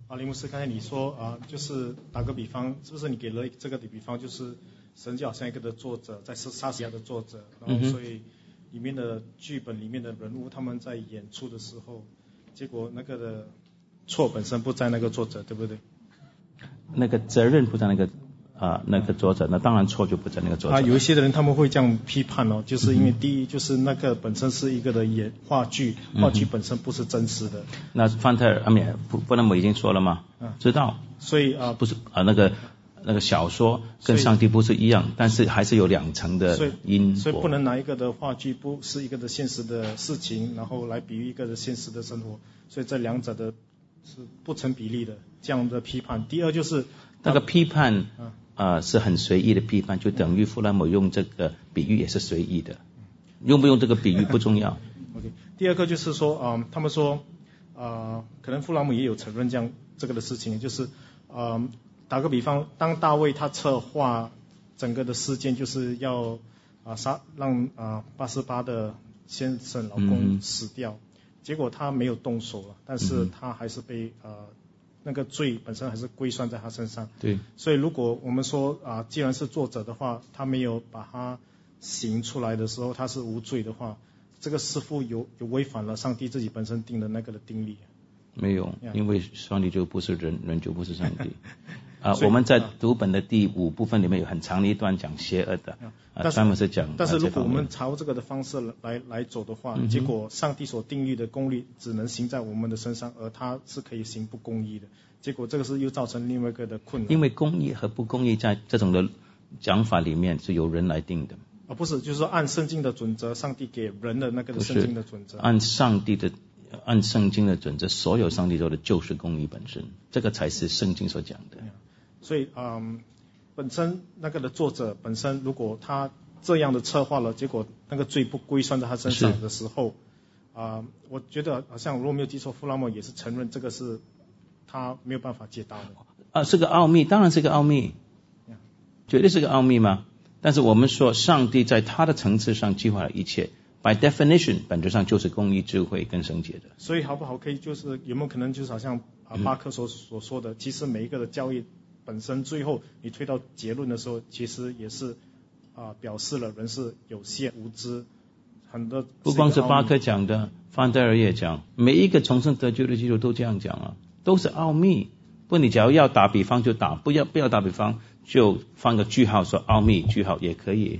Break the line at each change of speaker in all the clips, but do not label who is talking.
林牧师，刚才你说就是打个比方，是不是你给了这个的比方，就是神就好像一个的作者，在莎士比亚的作者，然后所以里面的剧本里面的人物他们在演出的时候，结果那个的错本身不在那个作者，对不对？
那个责任不在那个作者，那当然错就不在那个作者。
有一些的人他们会这样批判就是因为第一就是那个本身是一个的话剧本身不是真实的。
那范特尔布拉姆已经说了吗？知道。
所以
不是那个小说跟上帝不是一样，但是还是有2层的因果。
所以不能拿一个的话剧不是一个的现实的事情，然后来比喻一个的现实的生活，所以这两者的是不成比例的这样的批判。第二就是
那个批判是很随意的批判，就等于弗兰姆用这个比喻也是随意的，用不用这个比喻不重要。
OK， 第二个就是说他们说可能弗兰姆也有承认这个的事情，就是打个比方，当大卫他策划整个的事件，就是要让88的先生老公死掉，结果他没有动手了，但是他还是被那个罪本身还是归算在他身上。
对。
所以如果我们说既然是作者的话，他没有把他行出来的时候，他是无罪的话，这个似乎有违反了上帝自己本身定的那个的定律。
没有，因为上帝就不是人，人就不是上帝。我们在读本的第5部分里面有很长的一段讲邪恶的，专门是讲。
但是如果我们朝这个的方式来走的话，结果上帝所定律的公义只能行在我们的身上，而他是可以行不公义的，结果这个是又造成另外一个的困难。
因为公义和不公义在这种的讲法里面是由人来定的。
不是，就是说按圣经的准则，上帝给人的那个圣经的准则。
按圣经的准则，所有上帝做的就是公义本身，这个才是圣经所讲的。
所以本身那个的作者本身，如果他这样的策划了，结果那个罪不归算在他身上的时候，我觉得好像如果没有记错，弗拉姆也是承认这个是他没有办法解答的。
是个奥秘，当然是个奥秘，绝对是个奥秘嘛。但是我们说，上帝在他的层次上计划了一切。By definition， 本质上就是公义、智慧跟圣洁的。
所以好不好？可以就是有没有可能就是好像巴克所说的，其实每一个的教义本身最后你推到结论的时候，其实也是表示了人是有限、无知，很多。
不光是巴克讲的，范戴尔也讲，每一个重生得救的基督都这样讲都是奥秘。不，你只要打比方就打，不要打比方就放个句号说奥秘句号也可以。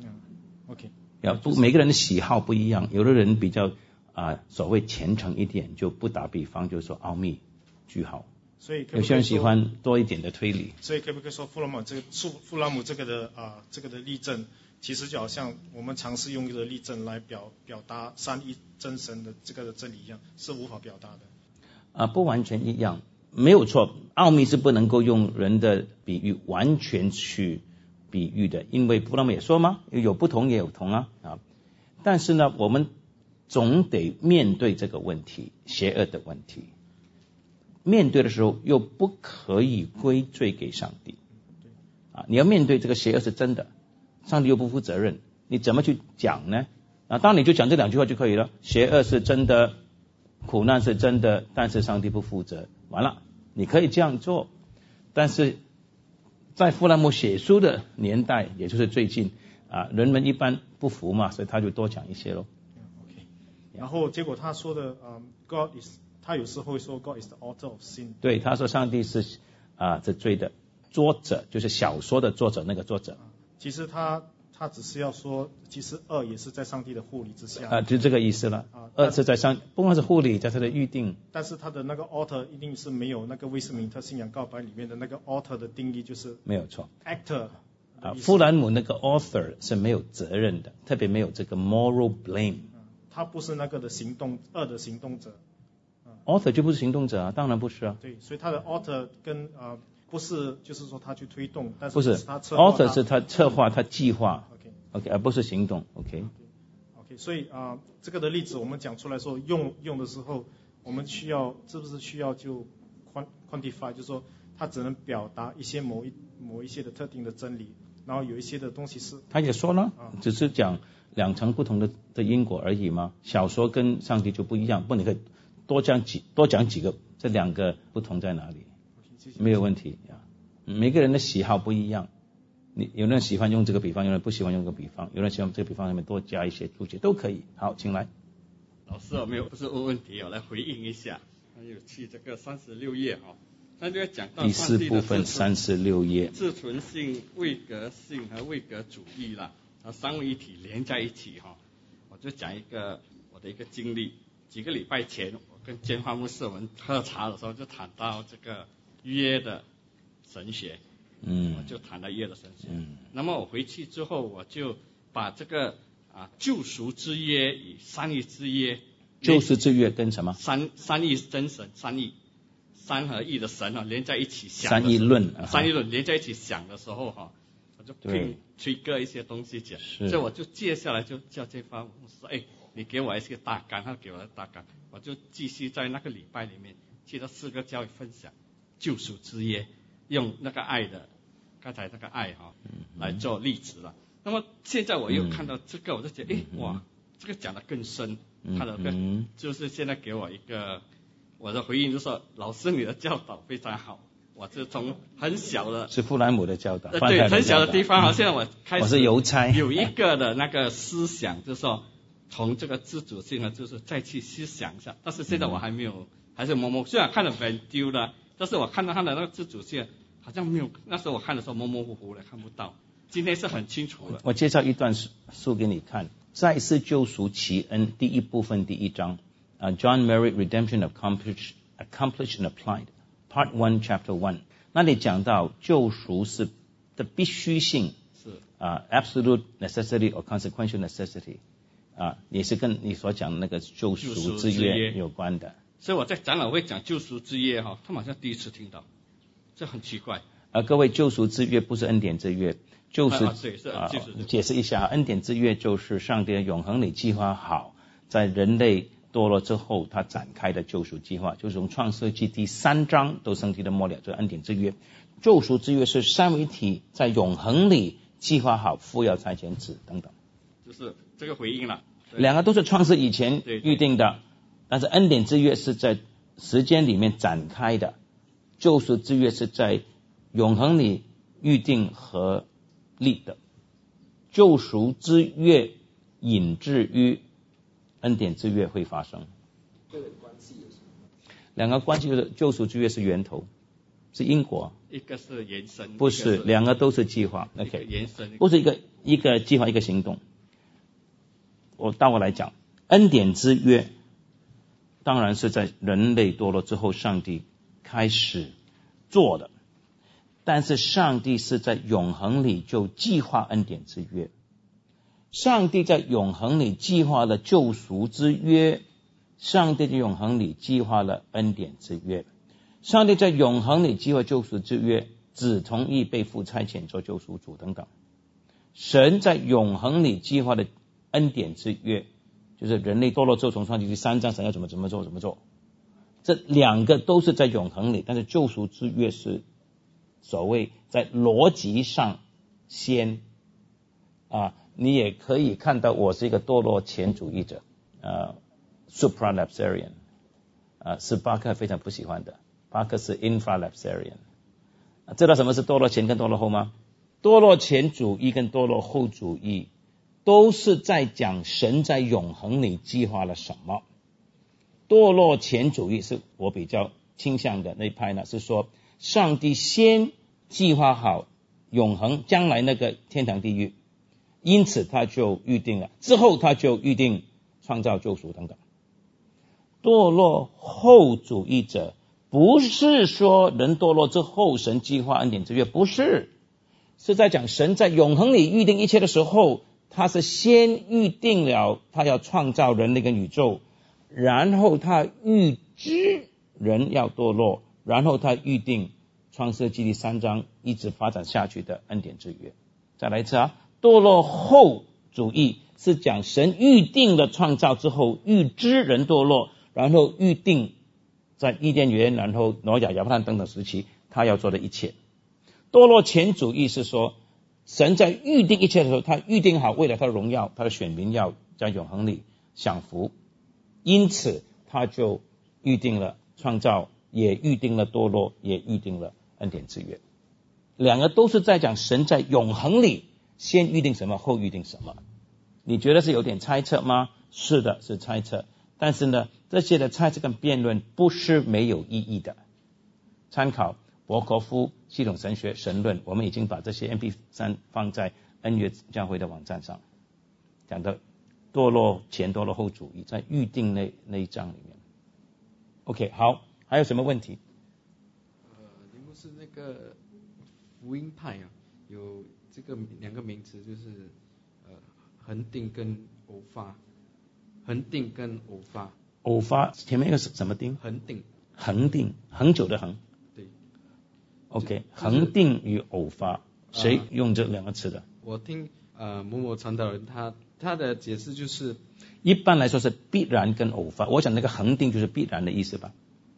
OK。
每个人的喜好不一样，有的人比较所谓虔诚一点，就不打比方，就说奥秘句号。
所以
有些人喜欢多一点的推理。
所以可不可以说弗拉姆这个的例证，其实就好像我们尝试用一个例证来表达三一真神的这个的真理一样，是无法表达的。
不完全一样，没有错。奥秘是不能够用人的比喻完全去比喻的，因为弗拉姆也说嘛，有不同也有同但是呢，我们总得面对这个问题，邪恶的问题。面对的时候又不可以归罪给上帝。你要面对这个邪恶是真的，上帝又不负责任，你怎么去讲呢？当你就讲这2句话就可以了，邪恶是真的，苦难是真的，但是上帝不负责。完了，你可以这样做。但是在弗兰姆写书的年代，也就是最近人们一般不服嘛，所以他就多讲一些咯。
Okay. 然后结果他说的God is， 他有时候会说 God is the author of sin。
对，他说上帝是这罪的作者，就是小说的作者，那个作者。
其实他只是要说，其实恶也是在上帝的护理之下。
就这个意思了。恶是在不光是护理，在他的预定。
但是他的那个 author 一定是没有那个威斯敏特信仰告白里面的那个 author 的定义，就是
没有错。
actor。
弗兰姆那个 author 是没有责任的，特别没有这个 moral blame。
他不是那个的恶的行动者。
author 就不是行动者当然不是
对，所以他的 author 跟不是就是说他去推动，但是
不是
他策划
author 是他策划他计划。OK， 而不是行动。OK，
所以这个的例子我们讲出来说用的时候，我们是不是需要就 quantify， 就是说它只能表达一些某一些的特定的真理，然后有一些的东西是
他也说了，只是讲2层不同的因果而已嘛。小说跟上帝就不一样，不，你可以多讲几个这两个不同在哪里？没有问题啊。每个人的喜好不一样，有人喜欢用这个比方，有人不喜欢用这个比方，有人喜欢这个比方上面多加一些注解，都可以。好，请来。
老师不是问问题，我来回应一下。还有去这个36页那就要讲到
第4部分36页，
自存性、位格性和位格主义啦，三位一体连在一起我就讲一个我的一个经历。几个礼拜前，我跟监花牧师我们喝茶的时候，就谈到这个约的神学，我就谈到约的神学。那么我回去之后，我就把这个救赎之约与三一之约，
救赎之约跟什么？
三一真神，三合一的神连在一起想。
三一论
连在一起想的时候我就推割一些东西讲，所以我就接下来就叫这方牧师，你给我一些大纲，他给我的大纲，我就继续在那个礼拜里面去到4个教会分享救赎之约，用那个爱的，刚才那个爱来做例子了。那么现在我又看到这个，我就觉得哇，这个讲得更深。他的就是现在给我一个我的回应，就是说老师你的教导非常好。我是从很小的
是富兰姆的教导，
对，很小的地方现在我开始
我是邮差，
有一个的那个思想，就是说从这个自主性就是再去思想一下。但是现在我还没有，还是模糊。虽然看了很丢了，但是我看到他的那个自主性好像没有。那时候我看的时候模模糊糊的看不到，今天是很清楚的。
我介绍一段书给你看，再世救赎奇恩第1部分第1章，John Merritt Redemption Accomplished and Applied Part 1 Chapter 1， 那里讲到救赎是的必须性，
是
absolute necessity or consequential necessity，也是跟你所讲的那个救赎之约有关的。
所以我在长老会讲救赎之约他们好像第一次听到，这很奇怪。
各位，救赎之约不是恩典之约，
对，
解释一下，恩典之约就是上帝的永恒里计划好，在人类堕落之后他展开的救赎计划，就是从创世纪第3章都升级的末了，这恩典之约。救赎之约是三位一体在永恒里计划好，父要差遣子等等，
就是这个回应了。
两个都是创世以前预定的，但是恩典之约是在时间里面展开的，救赎之约是在永恒里预定和立的。救赎之约引致于恩典之约会发生。
这个关系有什么？
两个关系就是救赎之约是源头，是因果，
一个是延伸，
不是，两个都是计划。OK，
延伸
不是一个计划一个行动。我来讲，恩典之约当然是在人类堕落之后上帝开始做的，但是上帝是在永恒里就计划恩典之约。上帝在永恒里计划了救赎之约，上帝在永恒里计划了恩典之约。上帝在永恒里计划救赎之约，只同意被父差遣做救赎主等等。神在永恒里计划的恩典之约，就是人类堕落之后从创世纪第3章神要怎么做，这两个都是在永恒里，但是救赎之约是所谓在逻辑上先你也可以看到我是一个堕落前主义者supralapsarian， 是巴克非常不喜欢的，巴克是 infralapsarian。 知道什么是堕落前跟堕落后吗？堕落前主义跟堕落后主义都是在讲神在永恒里计划了什么。堕落前主义是我比较倾向的那一派呢，是说上帝先计划好永恒将来那个天堂地狱，因此他就预定了，之后他就预定创造救赎等等。堕落后主义者不是说人堕落之后神计划恩典之约，不是，是在讲神在永恒里预定一切的时候，他是先预定了他要创造人类跟宇宙，然后他预知人要堕落，然后他预定创世纪第3章一直发展下去的恩典之约。再来一次堕落后主义是讲神预定了创造之后，预知人堕落，然后预定在伊甸园，然后挪亚、亚伯拉罕等等时期他要做的一切。堕落前主义是说神在预定一切的时候，他预定好为了他的荣耀，他的选民要在永恒里享福，因此他就预定了创造也预定了堕落，也预定了恩典之约。两个都是在讲神在永恒里先预定什么，后预定什么。你觉得是有点猜测吗？是的，是猜测。但是呢，这些的猜测跟辩论不是没有意义的。参考伯科夫系统神学神论，我们已经把这些 MP3 放在恩约教会的网站上，讲的堕落前堕落后主义，在预定那一章里面。OK， 好，还有什么问题？
你们是那个福音派啊，有这个两个名词，就是恒定跟偶发。恒定跟偶发。
偶发前面一个是什么定？
恒定。
恒定，恒久的恒。
对。
OK， 恒定与偶发，谁用这两个词的？
我听某某传道人他的解释就是，
一般来说是必然跟偶发。我想那个恒定就是必然的意思吧？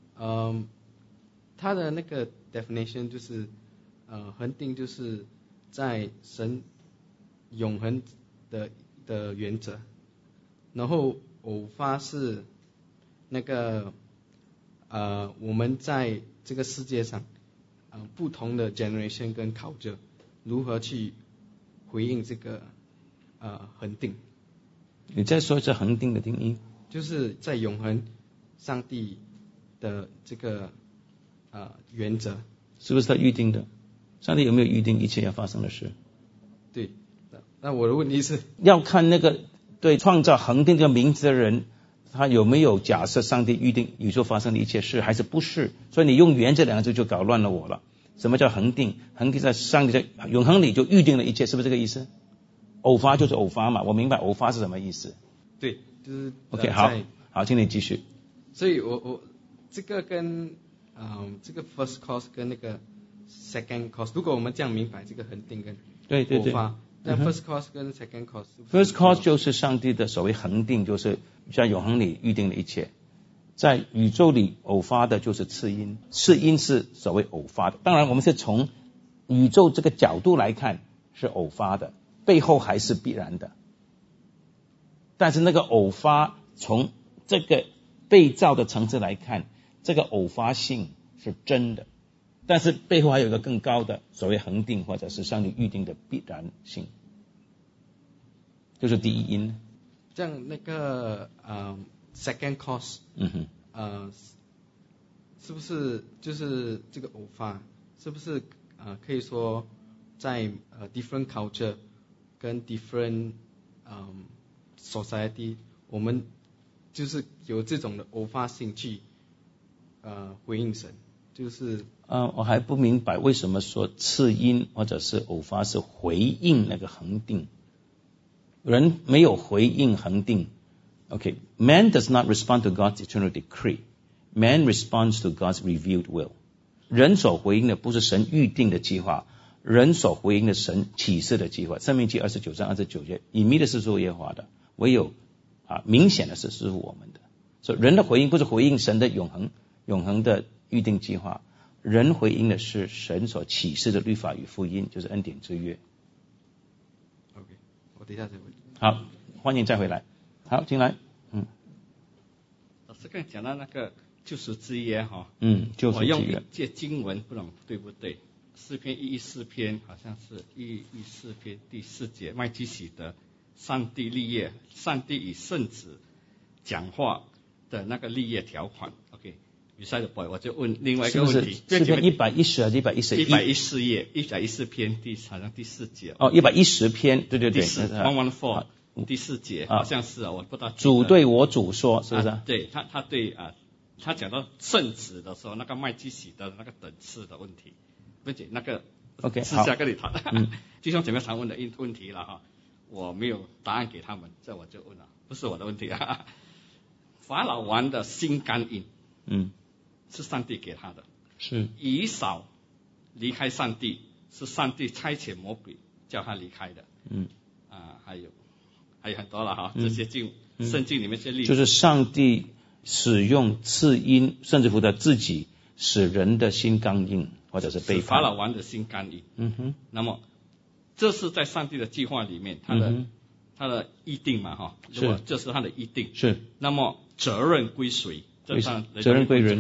他的那个 definition 就是恒定就是在神永恒的原则，然后偶发是那个我们在这个世界上不同的 generation 跟culture如何去回应这个恒定。
你再说一次恒定的定义。
就是在永恒上帝的这个原则。
是不是他预定的？上帝有没有预定一切要发生的事？
对。那我的问题是
要看那个对创造恒定这个名字的人，他有没有假设上帝预定宇宙发生的一切事，还是不是？所以你用原这两个字就搞乱了我了。什么叫恒定？恒定在上帝在永恒里就预定了一切，是不是这个意思？偶发就是偶发嘛，我明白偶发是什么意思。
对，就是
OK， 好，请你继续。
所以我这个跟这个 first cause 跟那个 second cause， 如果我们这样明白这个恒定跟偶发，那 first cause 跟 second cause。first
cause 就是上帝的所谓恒定，就是在永恒里预定的一切。在宇宙里偶发的就是次因，次因是所谓偶发的。当然我们是从宇宙这个角度来看是偶发的，背后还是必然的。但是那个偶发从这个被造的层次来看，这个偶发性是真的，但是背后还有一个更高的所谓恒定或者是上帝预定的必然性，就是第一因。
这样那个second cause， 是不是就是这个偶发，是不是可以说在different culture 跟 different society， 我们就是有这种的偶发性去回应神，就是
我还不明白为什么说次因或者是偶发是回应那个恒定。人没有回应恒定。Okay, man does not respond to God's eternal decree. Man responds to God's revealed will. 人所回应的不是神预定的计划，人所回应的神启示的计划。申命记29章29节，隐秘的事是耶和华的，唯有明显的事是我们的。所以人的回应不是回应神的永恒的预定计划，人回应的是神所启示的律法与福音，就是恩典之约。
OK， 我等一下再问。
好，欢迎再回来。好，进来。
老师刚才讲到那个救赎之约哈，
救赎之约。
我用一节经文，不懂对不对？诗篇114篇好像是114篇第4节，麦基洗德，上帝立业，上帝与圣子讲话的那个立业条款。OK， beside the point， 我就问另外一个问题，
是篇110还是111？114
页，114篇好像第4节。
110篇，对
第114。第4节好像是我不知道。
主对我主说，是不是？
对，他对他讲到圣子的时候，那个麦基洗德的那个等次的问题，并且那个
OK
私下跟你谈，弟兄姐妹常问的问题了哈，我没有答案给他们，这我就问了，不是我的问题啊。法老王的心肝硬，是上帝给他的，
是
以扫离开上帝，是上帝差遣魔鬼叫他离开的，还有很多了哈，这些圣经里面这些例子，
就是上帝使用次因，甚至乎他自己使人的心刚硬，或者是背叛。
法老王的心刚硬。那么这是在上帝的计划里面，他的议定嘛哈，如果这是他的议定，
是。
那么责任归谁？
责任归人。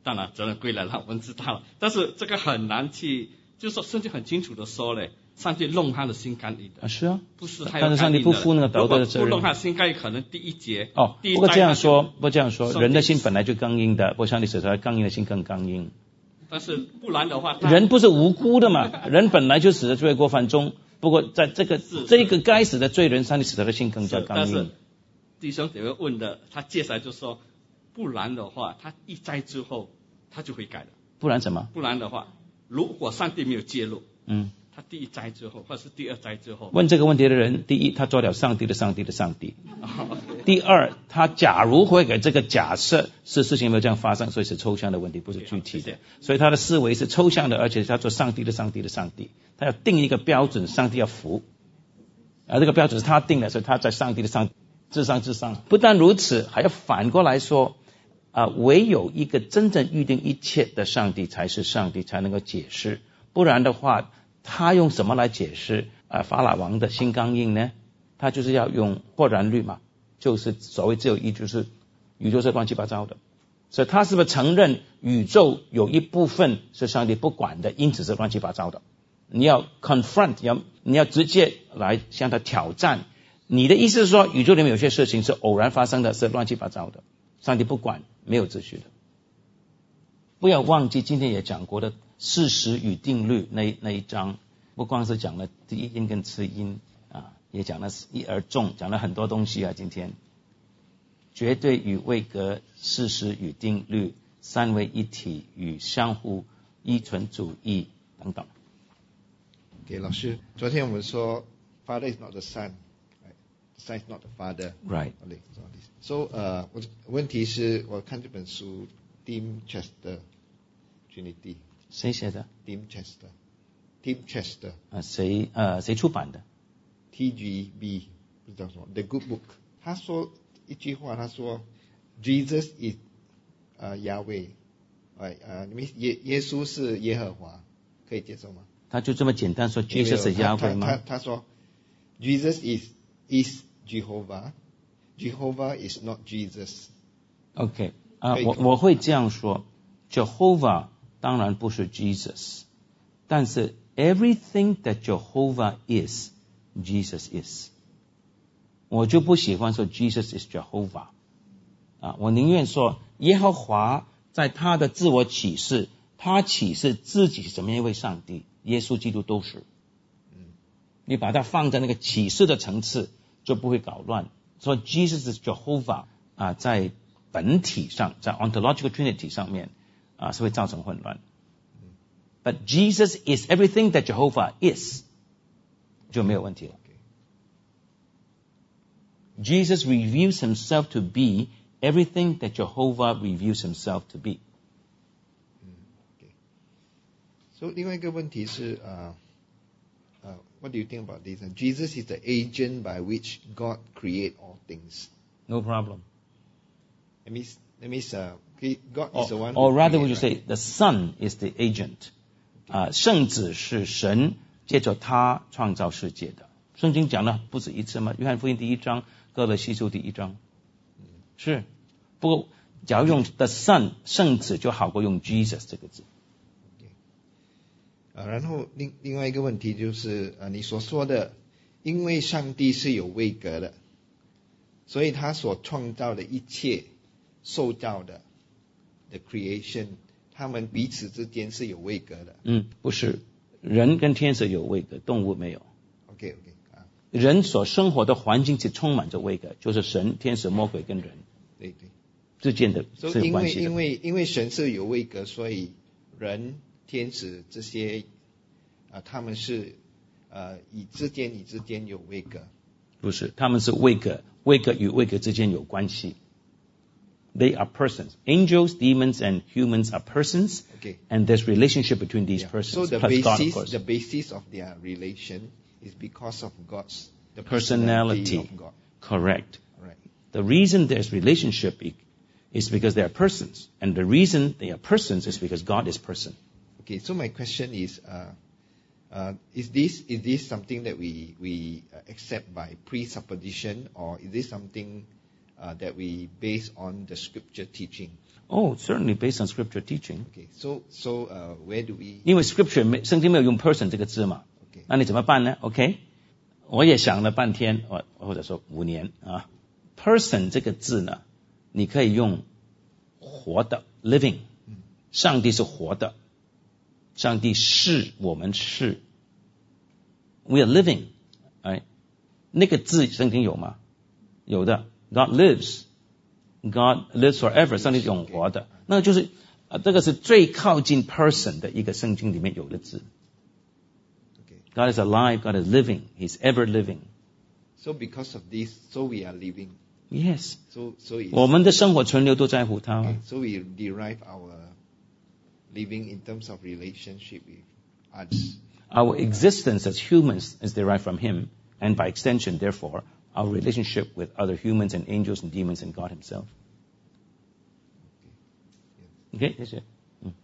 当然责任归了我们知道了，但是这个很难去，就是说圣经很清楚的说嘞，上帝弄他的心肝意的。
是啊，
不是他
但是上帝不负那个道德的责任。
如果不弄他的心肝意，可能第一节
不过这样说，人的心本来就刚硬的，不过上帝使他刚硬的心更刚硬。
但是不然的话，
人不是无辜的嘛，人本来就死在罪过犯中，不过在这个该死的罪人，上帝使他的心更加刚硬。
但是弟兄姐妹问的，他接下来就说，不然的话，他一灾之后，他就会改的。
不然什么？
不然的话，如果上帝没有介入，他第一灾之后，或者是第二灾之后，
问这个问题的人，第一，他做了上帝的上帝；第二，他假如会给这个假设是事情没有这样发生，所以是抽象的问题，不是具体的，所以他的思维是抽象的，而且他做上帝的上帝，他要定一个标准，上帝要服，而这个标准是他定的，所以他在上帝的上至上。不但如此，还要反过来说，唯有一个真正预定一切的上帝才是上帝，才能够解释。不然的话，他用什么来解释法老王的心刚硬呢？他就是要用豁然律嘛，就是所谓只有一，就是宇宙是乱七八糟的，所以他是不是承认宇宙有一部分是上帝不管的，因此是乱七八糟的？你要 confront， 你要直接来向他挑战。你的意思是说，宇宙里面有些事情是偶然发生的，是乱七八糟的，上帝不管，没有秩序的。不要忘记今天也讲过的事实与定律那一章，不光是讲了第一因跟次因也讲了一而终，讲了很多东西今天绝对与位格、事实与定律、三位一体与相互依存主义等等。
给老师，昨天我们说 Father is not the Son，Son is not the Father。Right. So 问题是我看这本书 Tim Chester Trinity。
谁写的
？Tim Chester。
谁出版的
？TGB 不知道什么 The Good Book。他说一句话，他说 Jesus is Yahweh， 耶稣是耶和华，可以接受吗？
他就这么简单说 Jesus 是 Yahweh 吗？
他说 Jesus is Jehovah，Jehovah is not Jesus。
OK 我会这样说 Jehovah 当然不是 Jesus， 但是 everything that Jehovah is Jesus is。 我就不喜欢说 Jesus is Jehovah 我宁愿说耶和华在他的自我启示，他启示自己是怎么样一位上帝，耶稣基督都是。你把它放在那个启示的层次就不会搞乱。所以 Jesus is Jehovah 在本体上，在 ontological trinity 上面是会造成混乱。But Jesus is everything that Jehovah is 就没有问题了。Jesus reveals himself to be everything that Jehovah reveals himself to be。
So 另外一个问题是what do you think about this? Jesus is the agent by which God create all things.
No problem.
That means God is the one.
Or rather, would you say the Son is the agent? 圣子是神借着他创造世界的。圣经讲了不止一次吗？约翰福音第1章，哥罗西书第1章。是。不过假如用 the Son 圣子就好过用 Jesus 这个字。
然后另外一个问题就是你所说的，因为上帝是有位格的，所以他所创造的一切受造的 the creation， 他们彼此之间是有位格的。
不是，人跟天使有位格，动物没有。
OK
人所生活的环境是充满着位格，就是神、天使、魔鬼跟人
对
之间的是有关系的。
因为神是有位格，所以人天使这些他们是与之间有位格。
不是，他们是位格，位格与位格之间有关系。They are persons. Angels, demons, and humans are persons.
Okay.
And there's relationship between these persons.
So the basis of their relation is because of the personality of God.
Correct.
Right.
The reason there's relationship is because they are persons. And the reason they are persons is because God is person.
Okay, so my question is this something that we accept by presupposition, or is this something that we base on the scripture teaching?
Oh, certainly based on scripture teaching.
Okay, so where do we?
因为 scripture 圣经没有用 person 这个字嘛，
Okay.
那你怎么办呢 ？OK， 我也想了半天，或者说5年啊。person 这个字呢，你可以用活的 living， 上帝是活的，上帝是我们是 ，we are living， 哎，那个字圣经有吗？有的 ，God lives。God lives forever， 上帝是永活的，那就是这个是最靠近 person 的一个圣经里面有的字。God is alive, God is living, He's ever living.
So because of this, so we are living.
Yes.
So
我们的生活存留都在乎他。
Okay, so we derive our living in terms of relationship with others.
Our existence as humans is derived from Him, and by extension, therefore, our relationship with other humans and angels and demons and God Himself. Okay, 谢谢。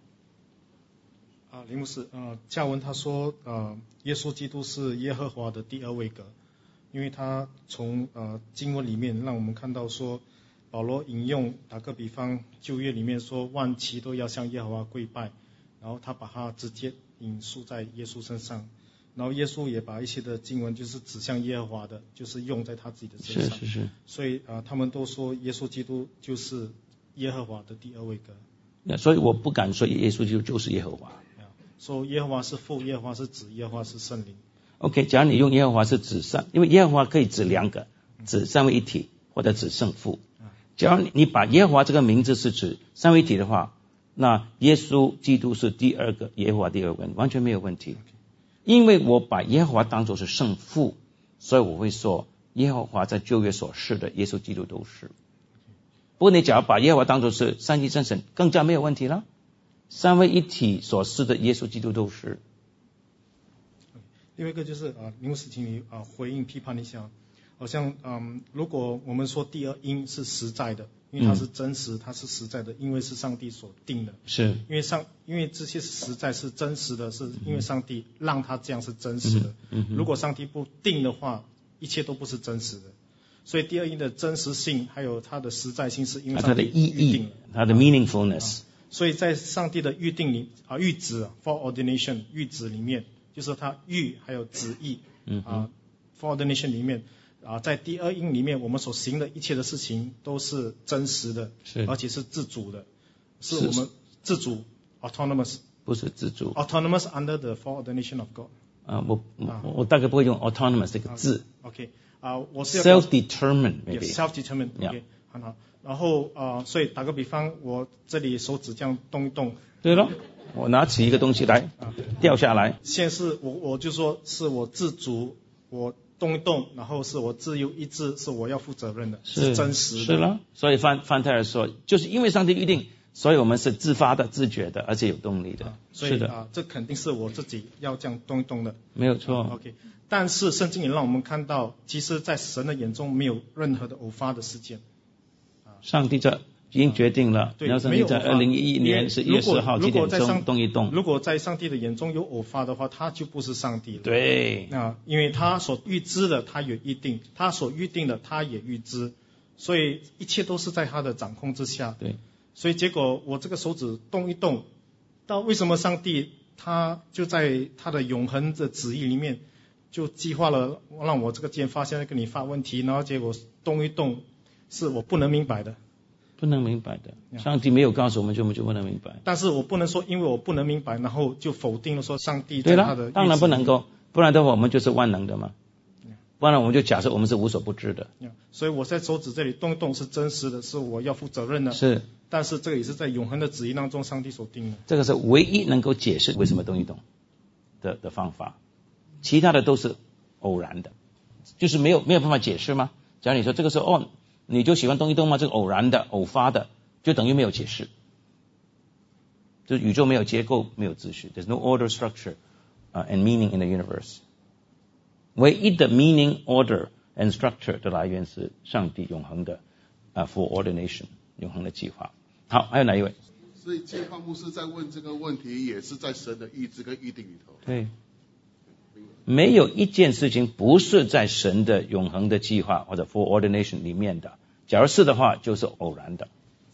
林牧师，加文他说，耶稣基督是耶和华的第二位格，因为他从经文里面让我们看到说，保罗引用打个比方，旧约里面说万旗都要向耶和华跪拜，然后他把它直接引述在耶稣身上。然后耶稣也把一些的经文就是指向耶和华的，就是用在他自己的身上。
是。
所以他们都说耶稣基督就是耶和华的第二位格。
所以我不敢说耶稣基督就是耶和华。
说耶和华是父，耶和华是子，耶和华是圣灵。
OK， 假如你用耶和华是指上，因为耶和华可以指两个，指三位一体或者指圣父。假如你把耶和华这个名字是指三位一体的话，那耶稣基督是第二个耶和华第二位，完全没有问题。因为我把耶和华当作是圣父，所以我会说耶和华在旧约所示的耶稣基督都是。不过你假如把耶和华当作是三一真神，更加没有问题了。三位一体所示的耶稣基督都是。
另外一个就是林牧师，请你回应批判一下，好像如果我们说第二因是实在的，因为它是真实，它是实在的，因为是上帝所定的。
是。
因为这些实在是真实的，是因为上帝让它这样是真实的。如果上帝不定的话，一切都不是真实的。所以第二因的真实性还有它的实在性，是因为上帝预定
它的 meaningfulness。
所以在上帝的预定里预旨 foreordination 预旨里面，就是他预还有旨意foreordination 里面在第二因里面，我们所行的一切的事情都是真实的，而且是自主的，是我们自主 autonomous，
不是自主
autonomous under the foreordination of God。
我大概不会用 autonomous 这个字。
OK， 我是
self-determined maybe。
self-determined OK， 很好。然后所以打个比方，我这里手指这样动一动，
对了，我拿起一个东西来，掉下来。
现在是我就说是我自主，我动一动，然后是我自由意志，是我要负责任的，是真实的。
是了，所以范泰尔说，就是因为上帝预定，所以我们是自发的、自觉的，而且有动力的。
所以这肯定是我自己要这样动一动的，
没有错。
OK， 但是圣经也让我们看到，其实在神的眼中没有任何的偶发的事件。
上帝这已经决定了，
对，
上帝在2011年11月10号几点钟动一动。
如果在上帝的眼中有偶发的话，他就不是上帝了。
对，
因为他所预知的，他也预定；他所预定的，他也预知，所以一切都是在他的掌控之下。
对，
所以结果我这个手指动一动，到为什么上帝他就在他的永恒的旨意里面就计划了，让我这个剑发现跟你发问题，然后结果动一动。是我不能明白的，
不能明白的。上帝没有告诉我们，就不能明白。
但是我不能说，因为我不能明白，然后就否定了说上帝在他的。对了，
当然不能够，不然的话我们就是万能的嘛。不然我们就假设我们是无所不知的。
所以我在手指这里动一动是真实的，是我要负责任的。
是。
但是这个也是在永恒的旨意当中，上帝所定的。
这个是唯一能够解释为什么动一动的方法，其他的都是偶然的，就是没有办法解释吗？假如你说这个是你就喜欢动一动吗？这个偶然的、偶发的，就等于没有解释。就是宇宙没有结构，没有秩序。There's no order, structure, and meaning in the universe. 唯一的 meaning, order, and structure 的来源是上帝永恒的foreordination 永恒的计划。好，还有哪一位？
所以建胖牧师在问这个问题，也是在神的意志跟预定里头。
对。没有一件事情不是在神的永恒的计划或者 foreordination 里面的，假如是的话就是偶然的。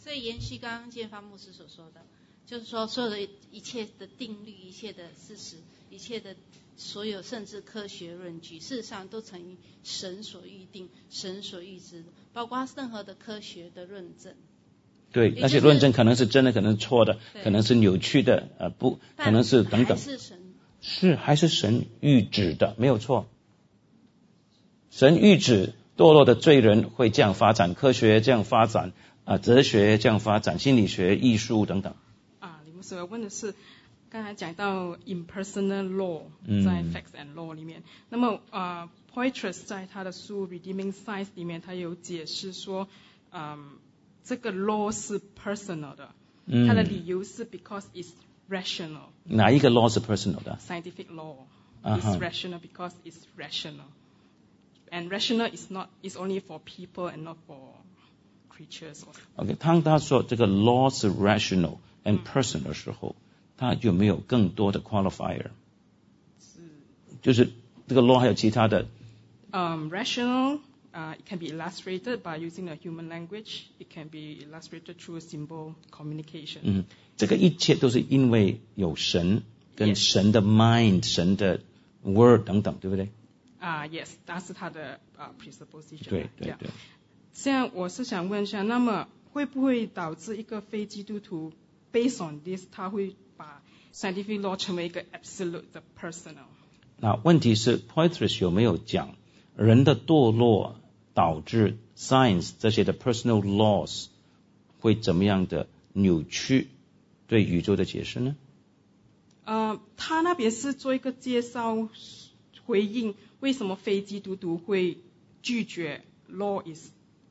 所以延续刚刚建发牧师所说的，就是说所有的一切的定律、一切的事实、一切的所有甚至科学论据，事实上都曾于神所预定、神所预知的，包括任何的科学的论证。
对，那些论证可能是真的，可能是错的，可能是扭曲的，不，可能是等等。还是神预指的，没有错。神预指堕落的罪人会这样发展，科学这样发展，哲学这样发展，心理学、艺术等等。
李牧师，我问的是，刚才讲到 impersonal law 在 Facts and Law 里面，那么Poitras 在他的书 Redeeming Science 里面，他有解释说，这个 law 是 personal 的，他的理由是 because it's rational。
哪一个 law 是 personal 的
？Scientific law is rational because it's rational, and rational is only for people and not for creatures.
OK， 当他说这个 law 是 rational and personal 的时候，他有没有更多的 qualifier？ 就是这个 law 还有其他的。
Rational. It can be illustrated by using a human language. It can be illustrated through symbol communication.
这个一切都是因为有神跟神的 mind、神的 word 等等，对不对
？Yes， 那是他的presupposition。
对。
这样我是想问一下，那么会不会导致一个非基督徒 based on this， 他会把 scientific law 成为一个 absolute 的 personal？
那问题是 Poitras 有没有讲人的堕落导致 science 这些的 personal laws 会怎么样的扭曲对宇宙的解释呢？
他那边是做一个介绍，回应为什么非基督徒会拒绝 law is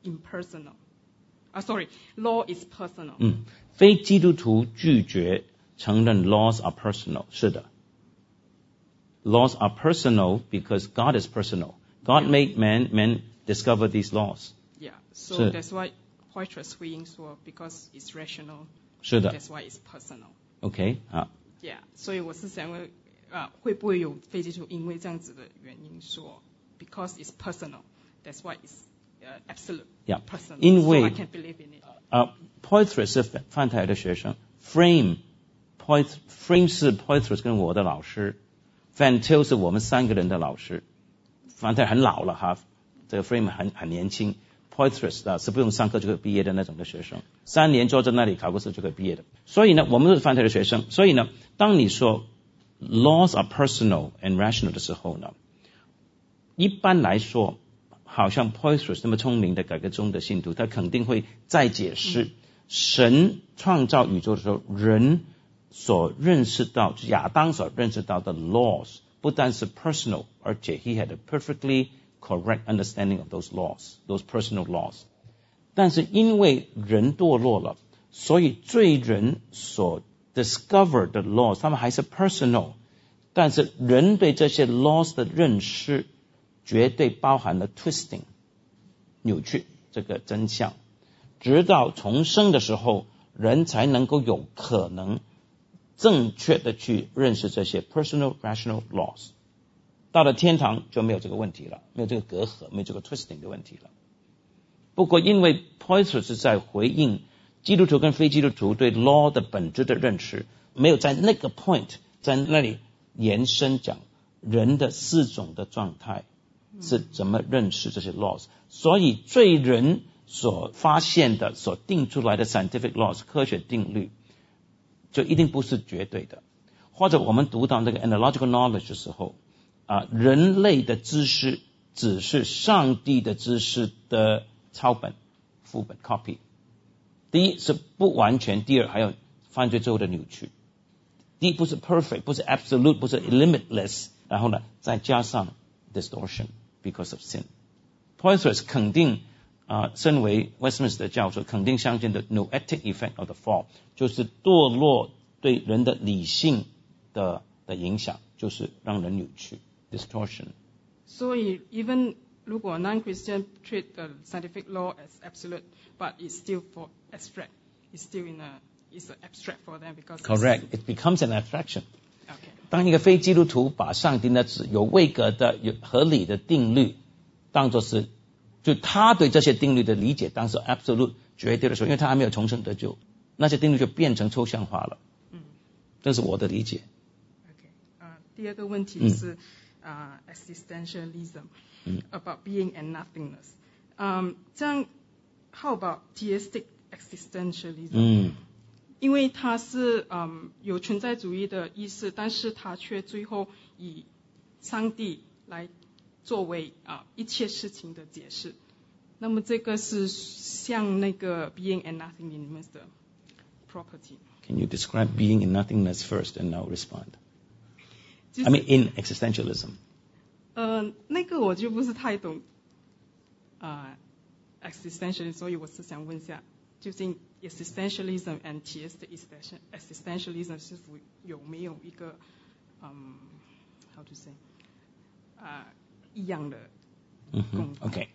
impersonal。law is personal。
非基督徒拒绝承认 laws are personal， 是的。Laws are personal because God is personal。God made man discover these laws.
Yeah, so that's why Poitras 回应说 because it's rational.
是的
That's why it's personal.
OK
Yeah, 所以我是想问会不会有非基督徒因为这样子的原因说 because it's personal, that's why it's absolute personal.
因为
so I can't believe in it.
Poitras 是范太的学生 Frame 是 Poitras 跟我的老师 Van Til 是我们3个人的老师。范太很老了哈，这个 Frame 很年轻 ，Poitras 是不用上课就可以毕业的那种的学生，3年坐在那里考过试就可以毕业的。所以呢，我们都是范太的学生。所以呢，当你说 laws are personal and rational 的时候呢，一般来说，好像 Poitras 那么聪明的改革宗的信徒，他肯定会再解释神创造宇宙的时候，人所认识到，亚当所认识到的 laws。不但是 personal， 而且 he had a perfectly correct understanding of those laws, those personal laws. 但是因为人堕落了，所以罪人所 discovered 的 laws， 他们还是 personal， 但是人对这些 laws 的认识绝对包含了 twisting， 扭曲这个真相。直到重生的时候，人才能够有可能正确的去认识这些 personal rational laws。 到了天堂就没有这个问题了，没有这个隔阂，没有这个 twisting 的问题了。不过因为 Poitras 是在回应基督徒跟非基督徒对 law 的本质的认识，没有在那个 point 在那里延伸讲人的4种的状态是怎么认识这些 laws。 所以罪人所发现的所定出来的 scientific laws 科学定律就一定不是绝对的。或者我们读到那个 analogical knowledge 的时候人类的知识只是上帝的知识的抄本副本 copy。 第一是不完全，第二还有犯罪最后的扭曲。第一不是 perfect， 不是 absolute， 不是 limitless， 然后呢再加上 distortion because of sin。 Poitras 肯定身为 Westminster 教授肯定相信的 noetic effect of the fall， 就是堕落对人的理性的影响，就是让人扭曲 distortion。
所以 even 如果 non-Christian treat the scientific law as absolute, but it's still for abstract, it's still it's abstract for them because
correct, it becomes an abstraction。
Okay.
当一个非基督徒把上帝的有位格的有合理的定律当作是就他对这些定律的理解当作 absolute， 绝对的说，因为他还没有重生得救，那些定律就变成抽象化了。这是我的理解。
第二个问题是existentialism，about being and nothingness。这样 how about theistic existentialism？因为它是有存在主义的意识，但是它却最后以上帝来作为一切事情的解释。那么这个是像那个 being and nothingness 的 property。Can
you describe being and nothingness first and now respond? I mean in existentialism.
那个我就不是太懂existentialism， 所以我是想问一下，究竟 existentialism and theistic existentialism 是否有没有一个how to say 一样的
？Okay.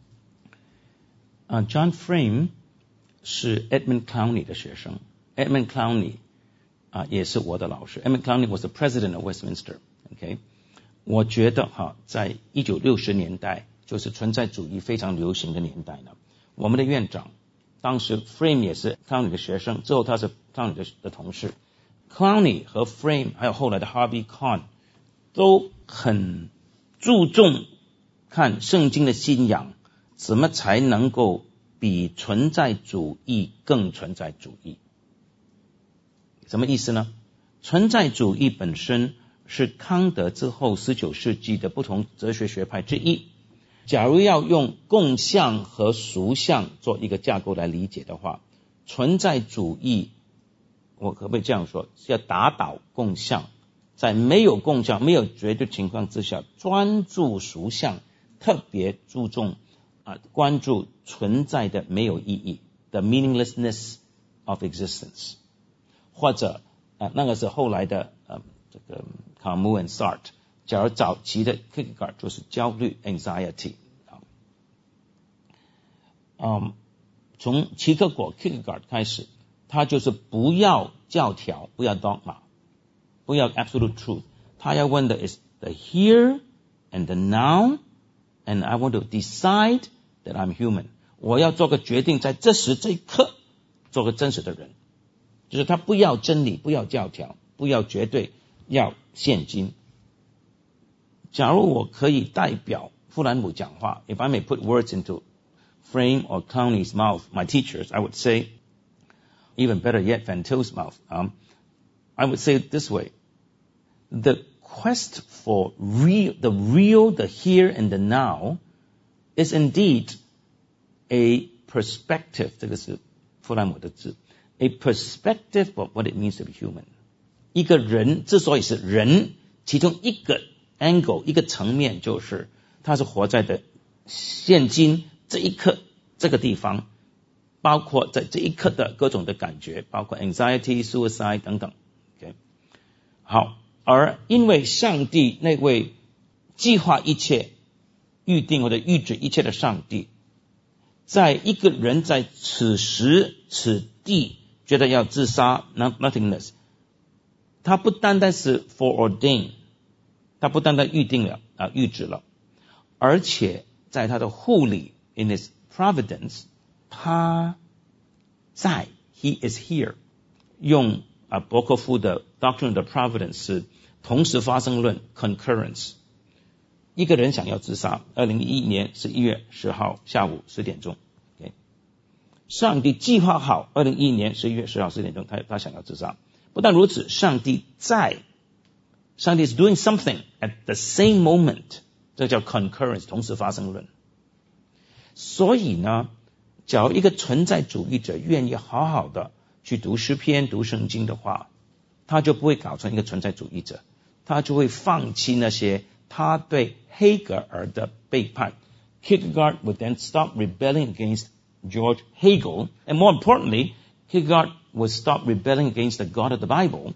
John Frame 是 Edmund Clowney 的学生。Edmund Clowney 也是我的老师。Edmund Clowney was the president of Westminster. Okay. 我觉得在1960年代，就是存在主义非常流行的年代呢。我们的院长当时 Frame 也是 Clowney 的学生，之后他是 Clowney 的同事。Clowney 和 Frame 还有后来的 Harvey Kahn 都很注重看圣经的信仰怎么才能够比存在主义更存在主义。什么意思呢？存在主义本身是康德之后19世纪的不同哲学学派之一。假如要用共相和属相做一个架构来理解的话，存在主义我可不可以这样说，是要打倒共相，在没有共相没有绝对情况之下专注属相，特别注重关注存在的没有意义 the meaninglessness of existence， 或者那个是后来的这个卡姆 and Sartre， 假如早期的 Kierkegaard 就是焦虑 anxiety。从齐克果 Kierkegaard 开始，他就是不要教条，不要 dogma， 不要 absolute truth， 他要问的 is the here and the now and I want to decide that I'm human， 我要做个决定，在这时这一刻做个真实的人，就是他不要真理，不要教条，不要绝对，要现今。假如我可以代表富兰姆讲话， if I may put words into Frame or Clowney's mouth, my teachers, I would say, even better yet, Van Til's mouth, I would say it this way: the quest for the real, the here and the now, is indeed a perspective. 这个是富兰姆的字 a perspective of what it means to be human. 一个人之所以是人，其中一个 angle 一个层面就是他是活在的现今这一刻这个地方，包括在这一刻的各种的感觉，包括 anxiety, suicide 等等。Okay. 好，而因为上帝那位计划一切、预定或者预知一切的上帝，在一个人在此时此地觉得要自杀 nothingness， 他不单单是 foreordained， 他不单单预定了预知了，而且在他的护理 in his providence， 他在 he is here， 用伯克夫的 Doctrine of the Providence 是同时发生论 concurrence。 一个人想要自杀，2011年11月10号下午10点钟、okay. 上帝计划好2011年11月10号10点钟他想要自杀。不但如此，上帝在，上帝 is doing something at the same moment， 这叫 concurrence 同时发生论。所以呢，假如一个存在主义者愿意好好的去读诗篇读圣经的话，他就不会搞成一个存在主义者，他就会放弃那些他对黑格尔的背叛。 Kierkegaard would then stop rebelling against George Hegel, and more importantly, Kierkegaard would stop rebelling against the God of the Bible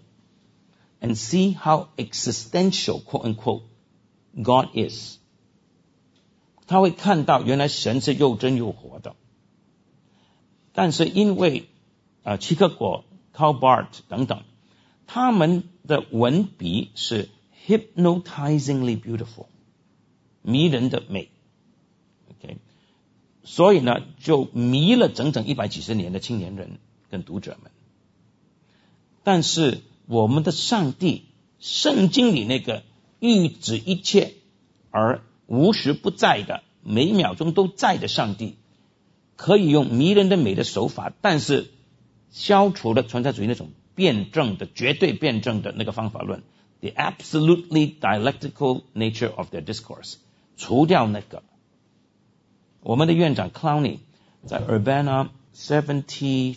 and see how existential, quote unquote, God is. 他会看到原来神是又真又活的。但是因为齐克果 Karl Barth 等等，他们的文笔是 hypnotizingly beautiful， 迷人的美。Okay. 所以呢就迷了整整100几十年的青年人跟读者们。但是我们的上帝，圣经里那个预知一切而无时不在的，每秒钟都在的上帝，可以用迷人的美的手法，但是消除了存在主义那种辩证的绝对辩证的那个方法论， the absolutely dialectical nature of their discourse， 除掉那个。我们的院长 Clowney 在 Urbana 73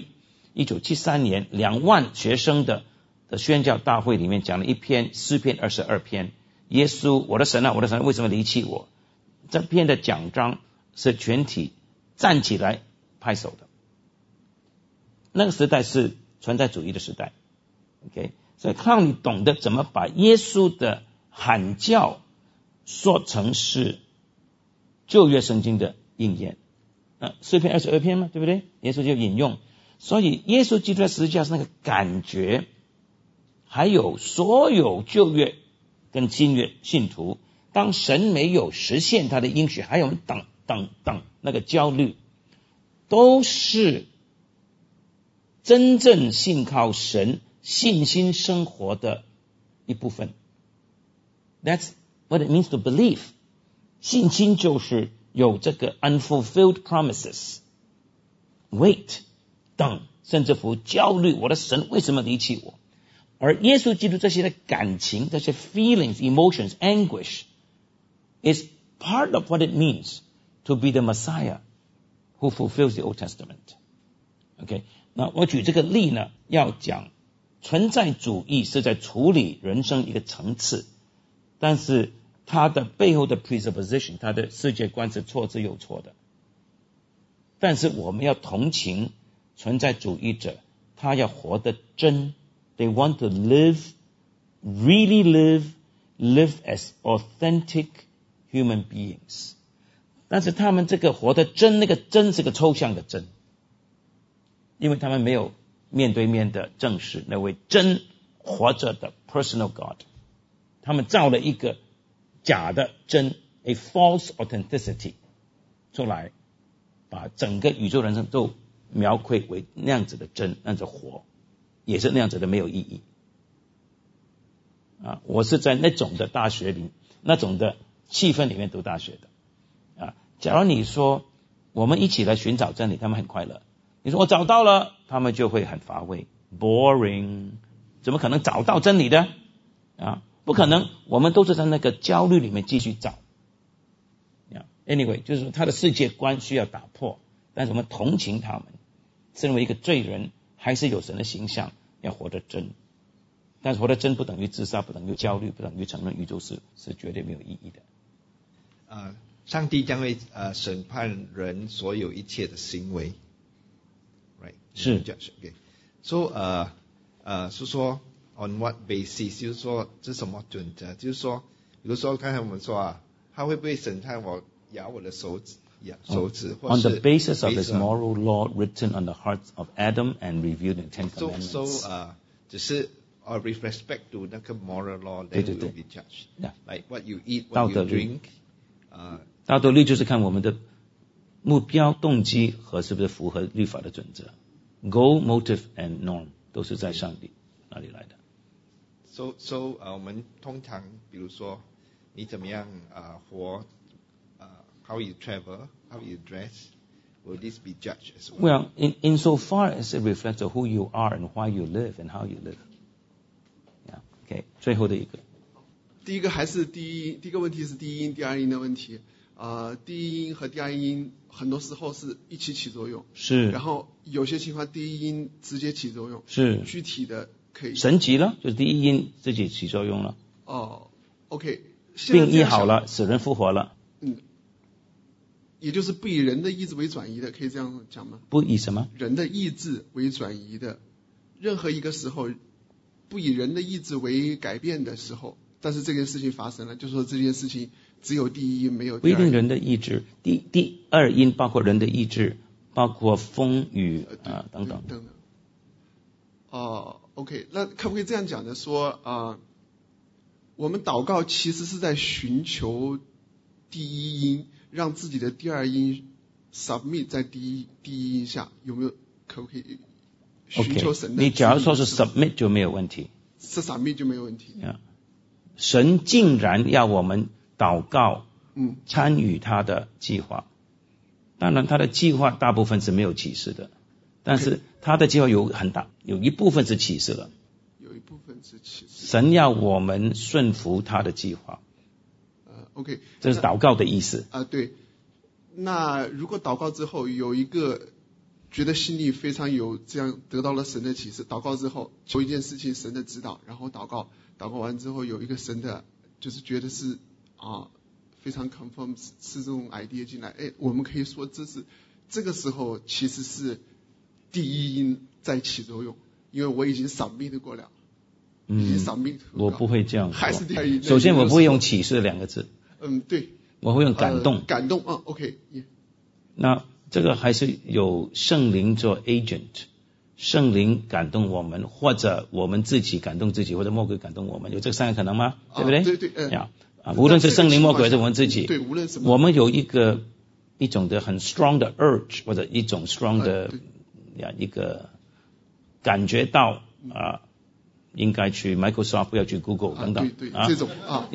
1973年2万学生的宣教大会里面讲了一篇诗篇22篇，耶稣，我的神啊，我的神，为什么离弃我？这篇的讲章是全体站起来拍手的。那个时代是存在主义的时代 ，OK， 所以看你懂得怎么把耶稣的喊叫说成是旧约圣经的应验。诗篇22篇嘛，对不对？耶稣就引用，所以耶稣基督在十字架是那个感觉，还有所有旧约跟新约信徒，当神没有实现他的应许，还有等那个焦虑，都是真正信靠神信心生活的一部分。 That's what it means to believe。 信心就是有这个 unfulfilled promises， wait 等，甚至乎焦虑，我的神为什么离弃我？而耶稣基督这些的感情，这些 feelings emotions anguish is part of what it means to be the Messiah who fulfills the Old Testament。 OK， 那我举这个例呢，要讲存在主义是在处理人生一个层次，但是它的背后的 presupposition， 它的世界观是错之又错的。但是我们要同情存在主义者，他要活得真， they want to really live as authentic human beings。 但是他们这个活得真，那个真是个抽象的真，因为他们没有面对面的正视那位真活着的 personal God， 他们造了一个假的真 a false authenticity 出来，把整个宇宙人生都描绘为那样子的真，那样子活也是那样子的没有意义。我是在那种的大学里，那种的气氛里面读大学的。假如你说我们一起来寻找真理，他们很快乐。你说我找到了，他们就会很乏味 boring， 怎么可能找到真理的？不可能，我们都是在那个焦虑里面继续找。Anyway， 就是说他的世界观需要打破，但是我们同情他们，身为一个罪人，还是有神的形象，要活得真。但是活得真不等于自杀，不等于焦虑，不等于承认宇宙是绝对没有意义的。
上帝将会审判人所有一切的行为 ，right？
是。
Okay. So 是说 on what basis？ 就是说这什么准则？就是说，比如说刚才我们说他会不会审判我咬我的手指？或是
on the basis of his moral law written on the hearts of Adam and revealed in Ten Commandments。
So 只是with respect to 那个 moral law， then we will be judged。Like what you eat, what you drink。
道德律就是看我们的目标、动机和是不是符合律法的准则。Goal, motive and norm 都是在上帝那里来的。
So 我们通常比如说你怎么样活，how you travel, how you dress, will this be judged as well?
Well, insofar as it reflects who you are and why you live and how you live. Yeah, okay. 最后的一个。
第一个还是第一个问题是第一音、第二音的问题。第一音和第二音很多时候是一起起作用，
是。然
后有些情况第一音直接起作用，
是。
具体的可以。
神奇了，就是第一音自己起作用了。
OK。
病医好了，死人复活了。
也就是不以人的意志为转移的，可以这样讲吗？
不以什么？
人的意志为转移的，任何一个时候，不以人的意志为改变的时候。但是这件事情发生了，就说这件事情只有第一音没有第二音。
不一定人的意志，第二音包括人的意志，包括风雨等等。
OK， 那可不可以这样讲的说我们祷告其实是在寻求第一音，让自己的第二音 submit 在第一印下，可不可以寻求神的？
你假如说是 submit 就没有问题，
是 submit 就没有问题。
神竟然要我们祷告，参与他的计划。当然他的计划大部分是没有启示的，但是他的计划有一部分是启示了。
有一部分是启示。
神要我们顺服他的计划。
OK，
这是祷告的意思。
对。那如果祷告之后有一个觉得心里非常有这样得到了神的启示，祷告之后求一件事情神的指导，然后祷告完之后有一个神的就是觉得是非常 confirm 是这种 idea 进来，我们可以说这个时候其实是第一因在起作用，因为我已经 submit 过了。已经 submit
我不会这样说，
还是第二因。
首先我不会用启示2个字。
对。
我会用感动。
感动OK。
那这个还是有圣灵做 agent， 圣灵感动我们，或者我们自己感动自己，或者魔鬼感动我们，有这3个可能吗？对不对？
对。
无论是圣灵、魔鬼还是我们自己，
对，无论什么，
我们有一种的很 strong 的 urge， 或者一种 strong 的一个感觉到应该去 Microsoft， 不要去 Google 等等。
对，这种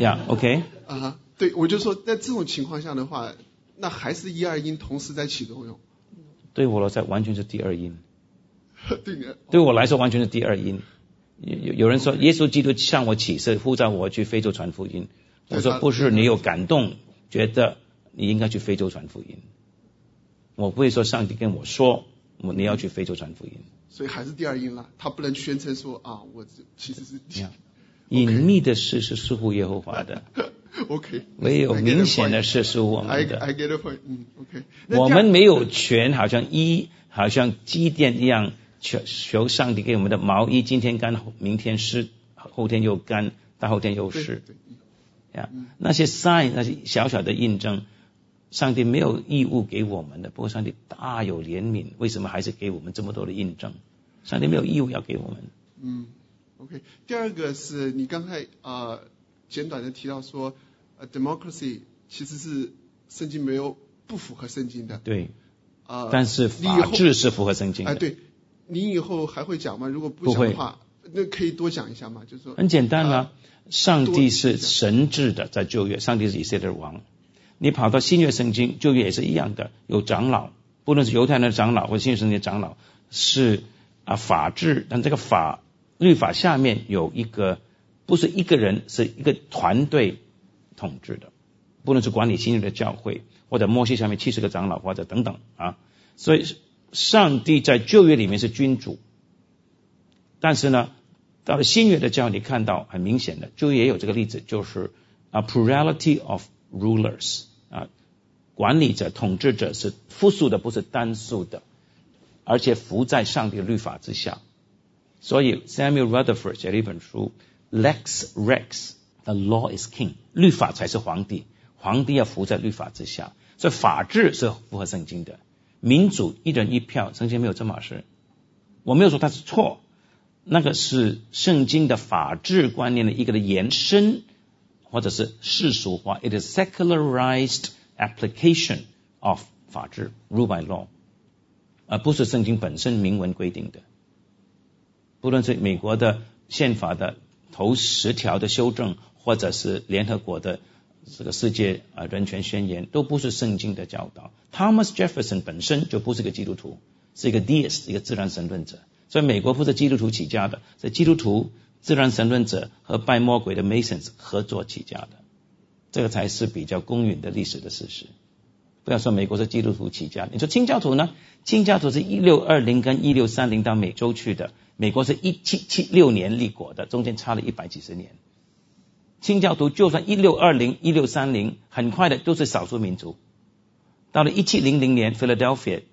OK。
对，我就说在这种情况下的话，那还是1、2因同时在起作用。
对我来说完全是第2因。
对
我来说完全是第2因。有人说耶稣基督向我启示，呼召我去非洲传福音。我说不是，你有感动，觉得你应该去非洲传福音。我不会说上帝跟我说你要去非洲传福音。
所以还是第2因了，他不能宣称说我其实是
隐秘的事是属乎耶和华的。
OK，
唯有明显的事是我们的。
I get the point。OK。
我们没有权，好像祭奠一样，求上帝给我们的毛衣，今天干，明天湿，后天又干，大后天又湿。那些 sign， 那些小小的印证，上帝没有义务给我们的。不过上帝大有怜悯，为什么还是给我们这么多的印证？上帝没有义务要给我们。
OK。第二个是你刚才简短的提到说democracy 其实是圣经没有不符合圣经的。
对。但是法治是符合圣经的。
对。你以后还会讲吗？如果不讲的话，那可以多讲一下吗？就是说。
很简单啊，上帝是神治的，在旧约，上帝是以色列王。你跑到新约圣经，旧约也是一样的，有长老，不论是犹太人的长老或新约圣经的长老，是法治，但这个律法下面有一个，不是一个人，是一个团队统治的，不论是管理新约的教会，或者摩西下面70个长老，或者等等所以上帝在旧约里面是君主，但是呢，到了新约的教，你看到很明显的，旧约也有这个例子，就是plurality of rulers，管理者、统治者是复数的，不是单数的，而且服在上帝的律法之下。所以 Samuel Rutherford 写了一本书 Lex Rex，The Law is King， 律法才是皇帝，皇帝要服在律法之下，所以法治是符合圣经的。民主一人一票，圣经没有这码事。我没有说它是错，那个是圣经的法治观念的一个的延伸，或者是世俗化。It is secularized application of 法治 rule by law， 而不是圣经本身明文规定的。不论是美国的宪法的头10条的修正，或者是联合国的这个世界人权宣言，都不是圣经的教导。Thomas Jefferson 本身就不是个基督徒，是一个 deist， 一个自然神论者。所以美国不是基督徒起家的，是基督徒、自然神论者和拜魔鬼的 Masons 合作起家的。这个才是比较公允的历史的事实。不要说美国是基督徒起家，你说清教徒呢？清教徒是1620跟1630到美洲去的，美国是1776年立国的，中间差了100几十年。清教徒就算1620、1630，很快的都是少数民族。到了1700年 Philadelphia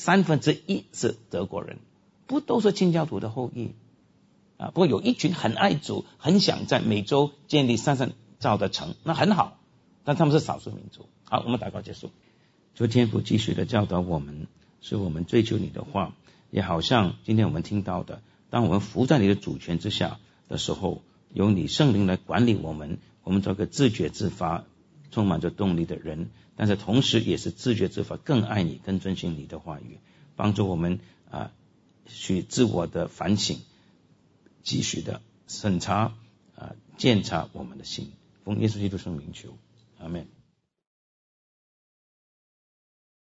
1/3是德国人，不都是清教徒的后裔不过有一群很爱主，很想在美洲建立3造的城，那很好，但他们是少数民族。好，我们祷告结束。求天父继续的教导我们，使我们追求你的话，也好像今天我们听到的，当我们服在你的主权之下的时候，由你圣灵来管理我们，我们做个自觉自发充满着动力的人，但是同时也是自觉自发更爱你，更遵循你的话语，帮助我们去自我的反省，继续的审查检查我们的心。奉耶稣基督圣名求，阿们。